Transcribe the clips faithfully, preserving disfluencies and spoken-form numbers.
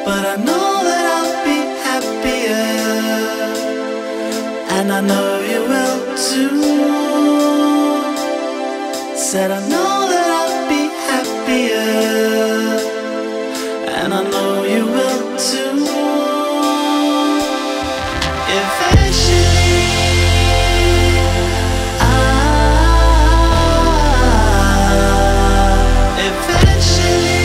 but I know that I'll be happier, and I know you will too. Said I know that I'll be happier, and I know you will too. Eventually, I, eventually,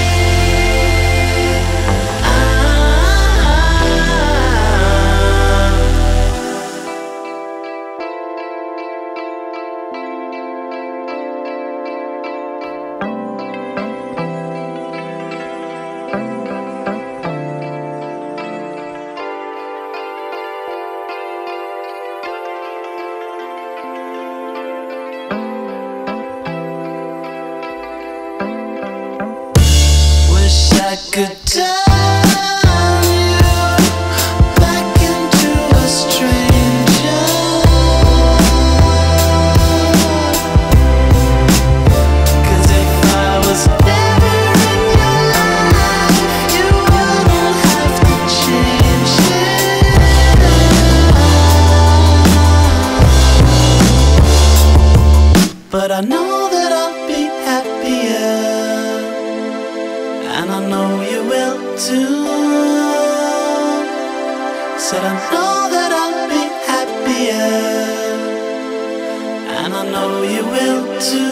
I could turn you back into a stranger, 'cause if I was never in your life, you wouldn't have to change it. But I know that I'll be happier, and I know you will too. Said I know that I'll be happier, and I know you will too.